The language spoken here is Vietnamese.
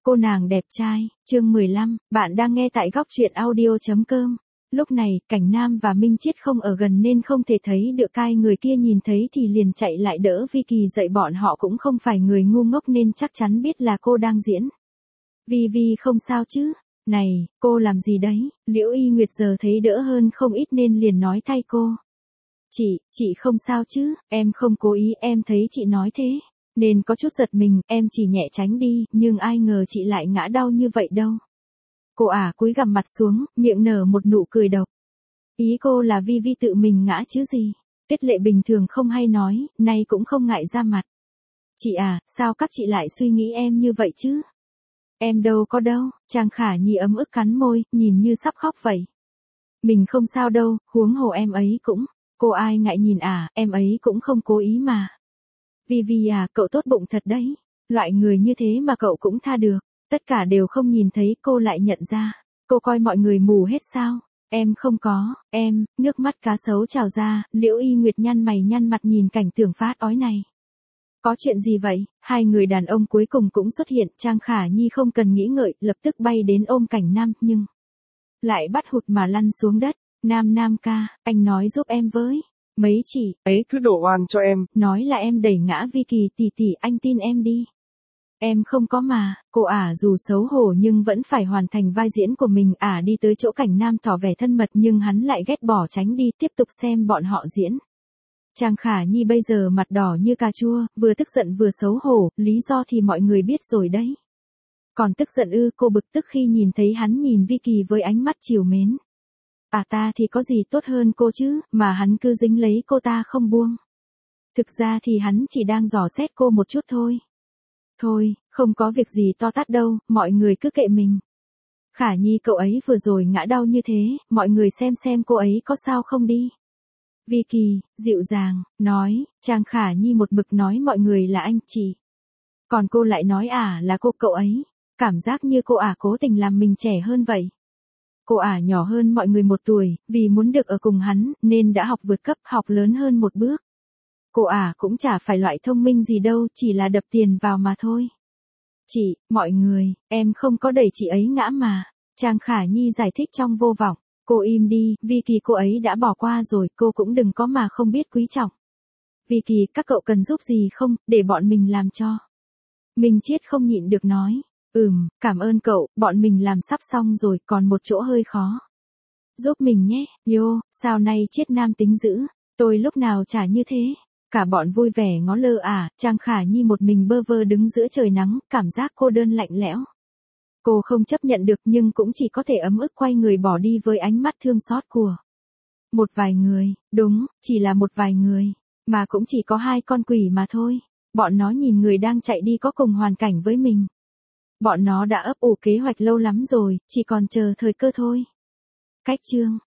Cô nàng đẹp trai, chương 15, bạn đang nghe tại góc truyện audio.com. Lúc này, Cảnh Nam và Minh Chiết không ở gần nên không thể thấy được ai, người kia nhìn thấy thì liền chạy lại đỡ Vicky dậy, bọn họ cũng không phải người ngu ngốc nên chắc chắn biết là cô đang diễn. Vi không sao chứ? Này, cô làm gì đấy? Liễu Y Nguyệt giờ thấy đỡ hơn không ít nên liền nói thay cô. Chị không sao chứ, em không cố ý, em thấy chị nói thế nên có chút giật mình, em chỉ nhẹ tránh đi, nhưng ai ngờ chị lại ngã đau như vậy đâu. Cô cúi gằm mặt xuống, miệng nở một nụ cười độc. Ý cô là Vi tự mình ngã chứ gì. Tuyết Lệ bình thường không hay nói, nay cũng không ngại ra mặt. Chị sao các chị lại suy nghĩ em như vậy chứ? Em đâu có đâu, Trang Khả Nhi ấm ức cắn môi, nhìn như sắp khóc vậy. Mình không sao đâu, huống hồ em ấy cũng. Cô ai ngại nhìn em ấy cũng không cố ý mà. Vi cậu tốt bụng thật đấy. Loại người như thế mà cậu cũng tha được. Tất cả đều không nhìn thấy, cô lại nhận ra. Cô coi mọi người mù hết sao? Em không có, nước mắt cá sấu trào ra, Liễu Y Nguyệt nhăn mày nhăn mặt nhìn cảnh tượng phát ói này. Có chuyện gì vậy? Hai người đàn ông cuối cùng cũng xuất hiện, Trang Khả Nhi không cần nghĩ ngợi, lập tức bay đến ôm Cảnh Nam, nhưng lại bắt hụt mà lăn xuống đất. Nam ca, anh nói giúp em với. Mấy chị ấy cứ đổ oan cho em. Nói là em đẩy ngã Vicky tỷ, anh tin em đi. Em không có mà, cô dù xấu hổ nhưng vẫn phải hoàn thành vai diễn của mình. Đi tới chỗ Cảnh Nam tỏ vẻ thân mật nhưng hắn lại ghét bỏ tránh đi, tiếp tục xem bọn họ diễn. Trang Khả Nhi bây giờ mặt đỏ như cà chua, vừa tức giận vừa xấu hổ, lý do thì mọi người biết rồi đấy. Còn tức giận cô bực tức khi nhìn thấy hắn nhìn Vicky với ánh mắt trìu mến. Ta thì có gì tốt hơn cô chứ, mà hắn cứ dính lấy cô ta không buông. Thực ra thì hắn chỉ đang dò xét cô một chút thôi. Thôi, không có việc gì to tát đâu, mọi người cứ kệ mình. Khả Nhi cậu ấy vừa rồi ngã đau như thế, mọi người xem cô ấy có sao không đi. Vicky, dịu dàng, nói, Trang Khả Nhi một mực nói mọi người là anh chị. Còn cô lại nói là cô cậu ấy. Cảm giác như cô cố tình làm mình trẻ hơn vậy. Cô nhỏ hơn mọi người 1 tuổi, vì muốn được ở cùng hắn, nên đã học vượt cấp, học lớn hơn 1 bước. Cô cũng chả phải loại thông minh gì đâu, chỉ là đập tiền vào mà thôi. Mọi người, em không có đẩy chị ấy ngã mà. Trang Khả Nhi giải thích trong vô vọng. Cô im đi, Vicky cô ấy đã bỏ qua rồi, cô cũng đừng có mà không biết quý trọng. Vicky, các cậu cần giúp gì không, để bọn mình làm cho. Minh Chiết không nhịn được nói. Cảm ơn cậu, bọn mình làm sắp xong rồi, còn một chỗ hơi khó. Giúp mình nhé, sao nay Chiết nam tính dữ, tôi lúc nào chả như thế. Cả bọn vui vẻ ngó lơ Trang Khả Nhi một mình bơ vơ đứng giữa trời nắng, cảm giác cô đơn lạnh lẽo. Cô không chấp nhận được nhưng cũng chỉ có thể ấm ức quay người bỏ đi với ánh mắt thương xót của một vài người, đúng, chỉ là một vài người, mà cũng chỉ có 2 con quỷ mà thôi. Bọn nó nhìn người đang chạy đi có cùng hoàn cảnh với mình. Bọn nó đã ấp ủ kế hoạch lâu lắm rồi, chỉ còn chờ thời cơ thôi. Cách chương